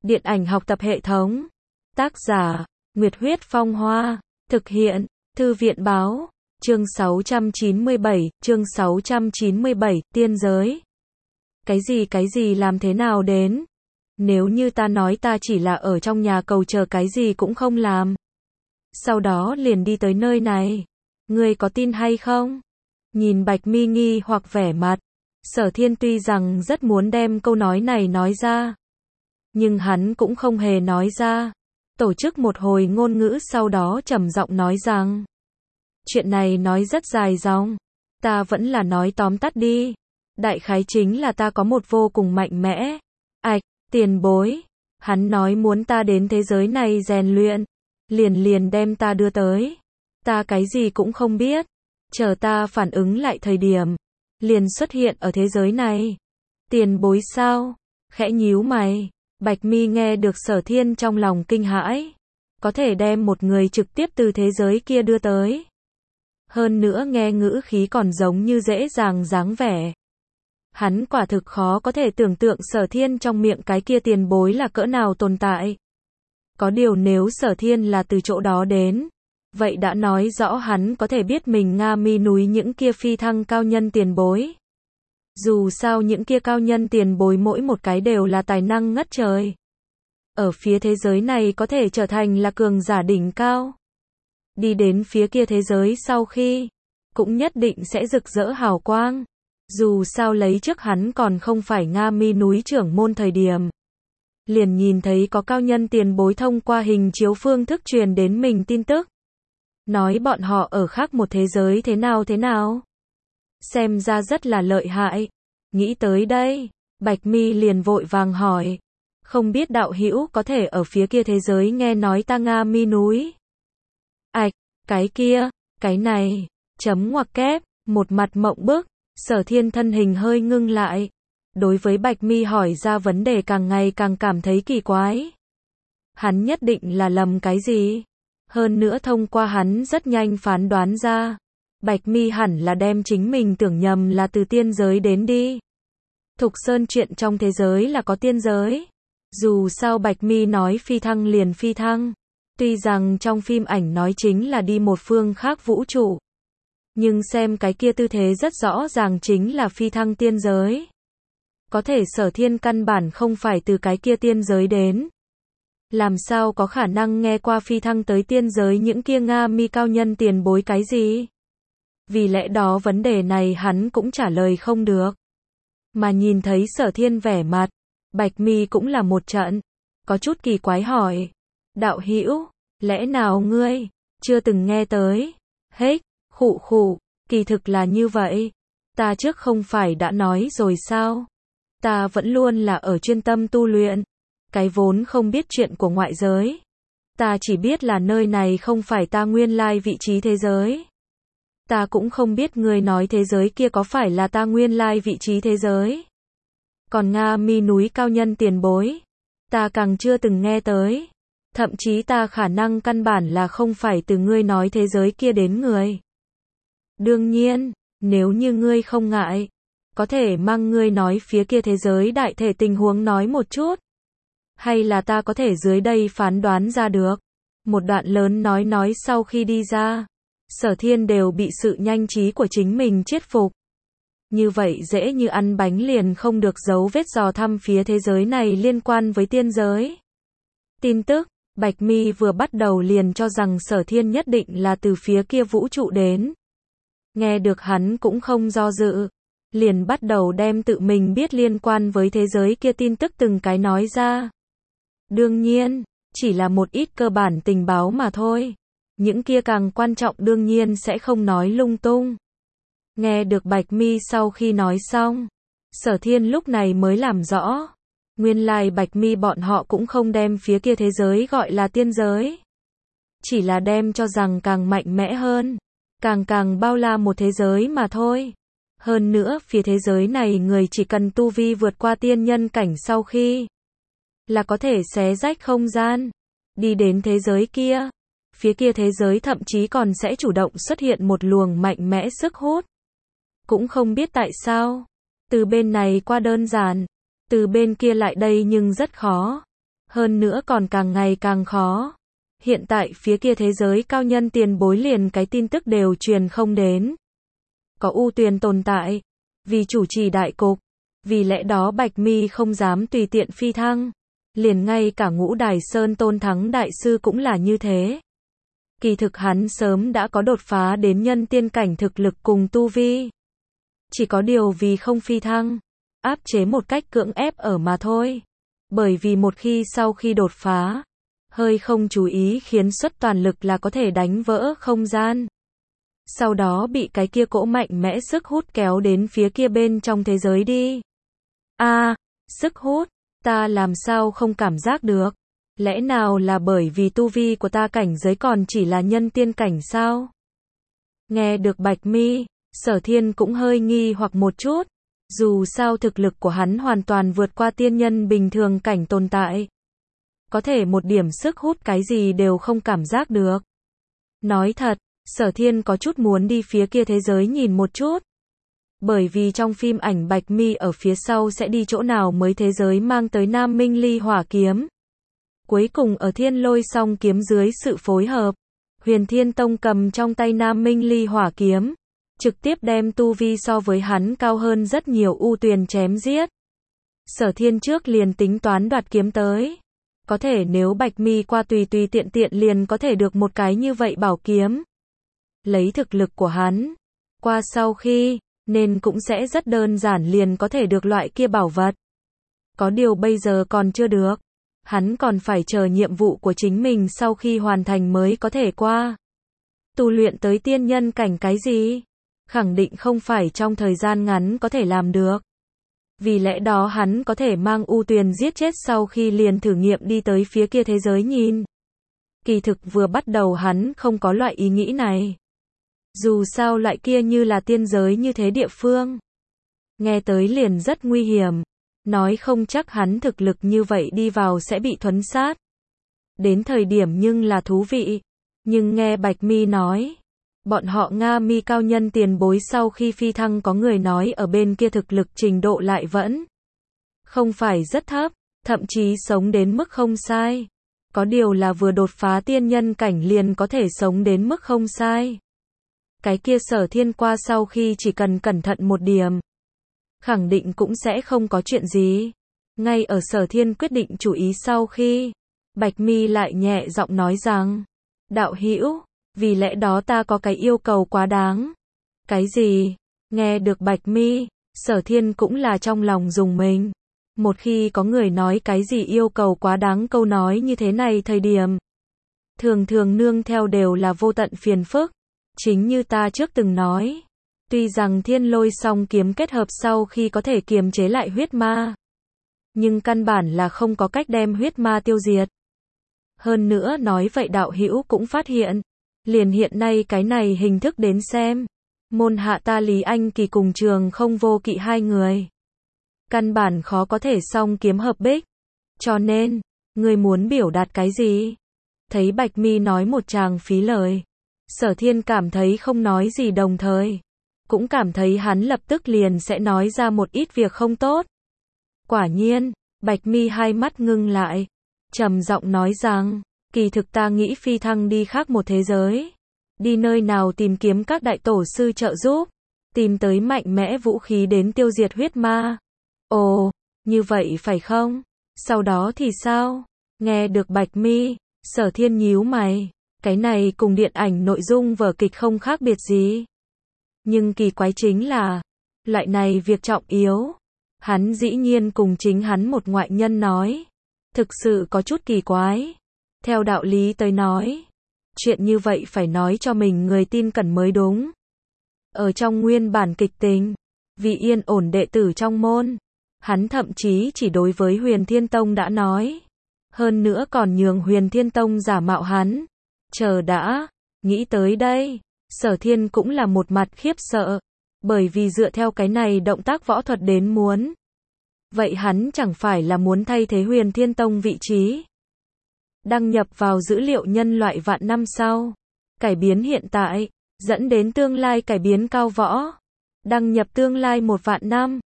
Điện ảnh học tập hệ thống. Tác giả, Nguyệt Huyết Phong Hoa. Thực hiện, Thư viện Báo. Chương 697, tiên giới. Cái gì làm thế nào đến? Nếu như ta nói ta chỉ là ở trong nhà cầu chờ cái gì cũng không làm. Sau đó liền đi tới nơi này. Ngươi có tin hay không? Nhìn Bạch Mi nghi hoặc vẻ mặt. Sở Thiên tuy rằng rất muốn đem câu nói này nói ra. Nhưng hắn cũng không hề nói ra. Tổ chức một hồi ngôn ngữ sau đó trầm giọng nói rằng. Chuyện này nói rất dài dòng. Ta vẫn là nói tóm tắt đi. Đại khái chính là ta có một vô cùng mạnh mẽ. Tiền bối. Hắn nói muốn ta đến thế giới này rèn luyện. Liền đem ta đưa tới. Ta cái gì cũng không biết. Chờ ta phản ứng lại thời điểm. Liền xuất hiện ở thế giới này. Tiền bối sao? Khẽ nhíu mày. Bạch Mi nghe được Sở Thiên trong lòng kinh hãi. Có thể đem một người trực tiếp từ thế giới kia đưa tới. Hơn nữa nghe ngữ khí còn giống như dễ dàng dáng vẻ. Hắn quả thực khó có thể tưởng tượng Sở Thiên trong miệng cái kia tiền bối là cỡ nào tồn tại. Có điều nếu Sở Thiên là từ chỗ đó đến, vậy đã nói rõ hắn có thể biết mình Nga Mi núi những kia phi thăng cao nhân tiền bối. Dù sao những kia cao nhân tiền bối mỗi một cái đều là tài năng ngất trời. Ở phía thế giới này có thể trở thành là cường giả đỉnh cao. Đi đến phía kia thế giới sau khi, cũng nhất định sẽ rực rỡ hào quang. Dù sao lấy trước hắn còn không phải Nga Mi núi trưởng môn thời điểm. Liền nhìn thấy có cao nhân tiền bối thông qua hình chiếu phương thức truyền đến mình tin tức. Nói bọn họ ở khác một thế giới thế nào. Xem ra rất là lợi hại. Nghĩ tới đây, Bạch Mi liền vội vàng hỏi. Không biết đạo hữu có thể ở phía kia thế giới nghe nói ta Nga Mi núi. Cái kia, cái này, chấm ngoặc kép, một mặt mộng bức. Sở Thiên thân hình hơi ngưng lại. Đối với Bạch Mi hỏi ra vấn đề càng ngày càng cảm thấy kỳ quái. Hắn nhất định là lầm cái gì? Hơn nữa thông qua hắn rất nhanh phán đoán ra. Bạch Mi hẳn là đem chính mình tưởng nhầm là từ tiên giới đến đi. Thục Sơn chuyện trong thế giới là có tiên giới. Dù sao Bạch Mi nói phi thăng liền phi thăng. Tuy rằng trong phim ảnh nói chính là đi một phương khác vũ trụ. Nhưng xem cái kia tư thế rất rõ ràng chính là phi thăng tiên giới. Có thể Sở Thiên căn bản không phải từ cái kia tiên giới đến. Làm sao có khả năng nghe qua phi thăng tới tiên giới những kia Nga Mi cao nhân tiền bối cái gì? Vì lẽ đó vấn đề này hắn cũng trả lời không được. Mà nhìn thấy Sở Thiên vẻ mặt, Bạch Mi cũng là một trận. Có chút kỳ quái hỏi. Đạo hữu, lẽ nào ngươi chưa từng nghe tới? Khụ, kỳ thực là như vậy. Ta trước không phải đã nói rồi sao? Ta vẫn luôn là ở chuyên tâm tu luyện. Cái vốn không biết chuyện của ngoại giới. Ta chỉ biết là nơi này không phải ta nguyên lai vị trí thế giới. Ta cũng không biết ngươi nói thế giới kia có phải là ta nguyên lai vị trí thế giới. Còn Nga Mi núi cao nhân tiền bối. Ta càng chưa từng nghe tới. Thậm chí ta khả năng căn bản là không phải từ ngươi nói thế giới kia đến người. Đương nhiên, nếu như ngươi không ngại, có thể mang ngươi nói phía kia thế giới đại thể tình huống nói một chút. Hay là ta có thể dưới đây phán đoán ra được. Một đoạn lớn nói sau khi đi ra. Sở Thiên đều bị sự nhanh trí của chính mình chết phục. Như vậy dễ như ăn bánh liền không được giấu vết dò thăm phía thế giới này liên quan với tiên giới. Tin tức, Bạch Mi vừa bắt đầu liền cho rằng Sở Thiên nhất định là từ phía kia vũ trụ đến. Nghe được hắn cũng không do dự. Liền bắt đầu đem tự mình biết liên quan với thế giới kia tin tức từng cái nói ra. Đương nhiên, chỉ là một ít cơ bản tình báo mà thôi. Những kia càng quan trọng đương nhiên sẽ không nói lung tung. Nghe được Bạch Mi sau khi nói xong, Sở Thiên lúc này mới làm rõ. Nguyên lai Bạch Mi bọn họ cũng không đem phía kia thế giới gọi là tiên giới. Chỉ là đem cho rằng càng mạnh mẽ hơn. Càng bao la một thế giới mà thôi. Hơn nữa phía thế giới này người chỉ cần tu vi vượt qua tiên nhân cảnh sau khi là có thể xé rách không gian. Đi đến thế giới kia. Phía kia thế giới thậm chí còn sẽ chủ động xuất hiện một luồng mạnh mẽ sức hút. Cũng không biết tại sao. Từ bên này qua đơn giản. Từ bên kia lại đây nhưng rất khó. Hơn nữa còn càng ngày càng khó. Hiện tại phía kia thế giới cao nhân tiền bối liền cái tin tức đều truyền không đến. Có U Tuyền tồn tại, vì chủ trì đại cục, vì lẽ đó Bạch Mi không dám tùy tiện phi thăng. Liền ngay cả Ngũ Đài Sơn Tôn Thắng Đại Sư cũng là như thế. Kỳ thực hắn sớm đã có đột phá đến nhân tiên cảnh thực lực cùng tu vi. Chỉ có điều vì không phi thăng, áp chế một cách cưỡng ép ở mà thôi. Bởi vì một khi sau khi đột phá, hơi không chú ý khiến xuất toàn lực là có thể đánh vỡ không gian. Sau đó bị cái kia cỗ mạnh mẽ sức hút kéo đến phía kia bên trong thế giới đi. Sức hút, ta làm sao không cảm giác được? Lẽ nào là bởi vì tu vi của ta cảnh giới còn chỉ là nhân tiên cảnh sao? Nghe được Bạch Mi, Sở Thiên cũng hơi nghi hoặc một chút. Dù sao thực lực của hắn hoàn toàn vượt qua tiên nhân bình thường cảnh tồn tại. Có thể một điểm sức hút cái gì đều không cảm giác được. Nói thật, Sở Thiên có chút muốn đi phía kia thế giới nhìn một chút. Bởi vì trong phim ảnh Bạch Mi ở phía sau sẽ đi chỗ nào mới thế giới mang tới Nam Minh Ly Hỏa Kiếm. Cuối cùng ở Thiên Lôi Song Kiếm dưới sự phối hợp, Huyền Thiên Tông cầm trong tay Nam Minh Ly Hỏa Kiếm, trực tiếp đem tu vi so với hắn cao hơn rất nhiều U Tuyền chém giết. Sở Thiên trước liền tính toán đoạt kiếm tới. Có thể nếu Bạch Mi qua tùy tiện liền có thể được một cái như vậy bảo kiếm. Lấy thực lực của hắn, qua sau khi, nên cũng sẽ rất đơn giản liền có thể được loại kia bảo vật. Có điều bây giờ còn chưa được. Hắn còn phải chờ nhiệm vụ của chính mình sau khi hoàn thành mới có thể qua. Tu luyện tới tiên nhân cảnh cái gì? Khẳng định không phải trong thời gian ngắn có thể làm được. Vì lẽ đó hắn có thể mang U Tuyền giết chết sau khi liền thử nghiệm đi tới phía kia thế giới nhìn. Kỳ thực vừa bắt đầu hắn không có loại ý nghĩ này. Dù sao loại kia như là tiên giới như thế địa phương. Nghe tới liền rất nguy hiểm. Nói không chắc hắn thực lực như vậy đi vào sẽ bị thuấn sát. Đến thời điểm nhưng là thú vị. Nhưng nghe Bạch Mi nói, bọn họ Nga Mi cao nhân tiền bối sau khi phi thăng có người nói ở bên kia thực lực trình độ lại vẫn không phải rất thấp, thậm chí sống đến mức không sai. Có điều là vừa đột phá tiên nhân cảnh liền có thể sống đến mức không sai. Cái kia Sở Thiên qua sau khi chỉ cần cẩn thận một điểm, khẳng định cũng sẽ không có chuyện gì. Ngay ở Sở Thiên quyết định chủ ý sau khi, Bạch Mi lại nhẹ giọng nói rằng, đạo hữu, vì lẽ đó ta có cái yêu cầu quá đáng. Cái gì? Nghe được Bạch Mi, Sở Thiên cũng là trong lòng rùng mình. Một khi có người nói cái gì yêu cầu quá đáng câu nói như thế này thời điểm, thường thường nương theo đều là vô tận phiền phức. Chính như ta trước từng nói, tuy rằng Thiên Lôi Song Kiếm kết hợp sau khi có thể kiềm chế lại huyết ma, nhưng căn bản là không có cách đem huyết ma tiêu diệt. Hơn nữa nói vậy đạo hữu cũng phát hiện, liền hiện nay cái này hình thức đến xem, môn hạ ta Lý Anh Kỳ cùng Trường Không Vô Kỵ hai người, căn bản khó có thể song kiếm hợp bích. Cho nên, ngươi muốn biểu đạt cái gì? Thấy Bạch Mi nói một tràng phí lời, Sở Thiên cảm thấy không nói gì đồng thời, cũng cảm thấy hắn lập tức liền sẽ nói ra một ít việc không tốt. Quả nhiên, Bạch Mi hai mắt ngưng lại, trầm giọng nói rằng, kỳ thực ta nghĩ phi thăng đi khác một thế giới. Đi nơi nào tìm kiếm các đại tổ sư trợ giúp, tìm tới mạnh mẽ vũ khí đến tiêu diệt huyết ma. Ồ, như vậy phải không? Sau đó thì sao? Nghe được Bạch Mi, Sở Thiên nhíu mày, cái này cùng điện ảnh nội dung vở kịch không khác biệt gì. Nhưng kỳ quái chính là, loại này việc trọng yếu, hắn dĩ nhiên cùng chính hắn một ngoại nhân nói. Thực sự có chút kỳ quái. Theo đạo lý tới nói, chuyện như vậy phải nói cho mình người tin cẩn mới đúng. Ở trong nguyên bản kịch tính, vì yên ổn đệ tử trong môn, hắn thậm chí chỉ đối với Huyền Thiên Tông đã nói. Hơn nữa còn nhường Huyền Thiên Tông giả mạo hắn. Chờ đã, nghĩ tới đây, Sở Thiên cũng là một mặt khiếp sợ. Bởi vì dựa theo cái này động tác võ thuật đến muốn. Vậy hắn chẳng phải là muốn thay thế Huyền Thiên Tông vị trí. Đăng nhập vào dữ liệu nhân loại vạn năm sau. Cải biến hiện tại, dẫn đến tương lai cải biến cao võ. Đăng nhập tương lai 1 vạn năm.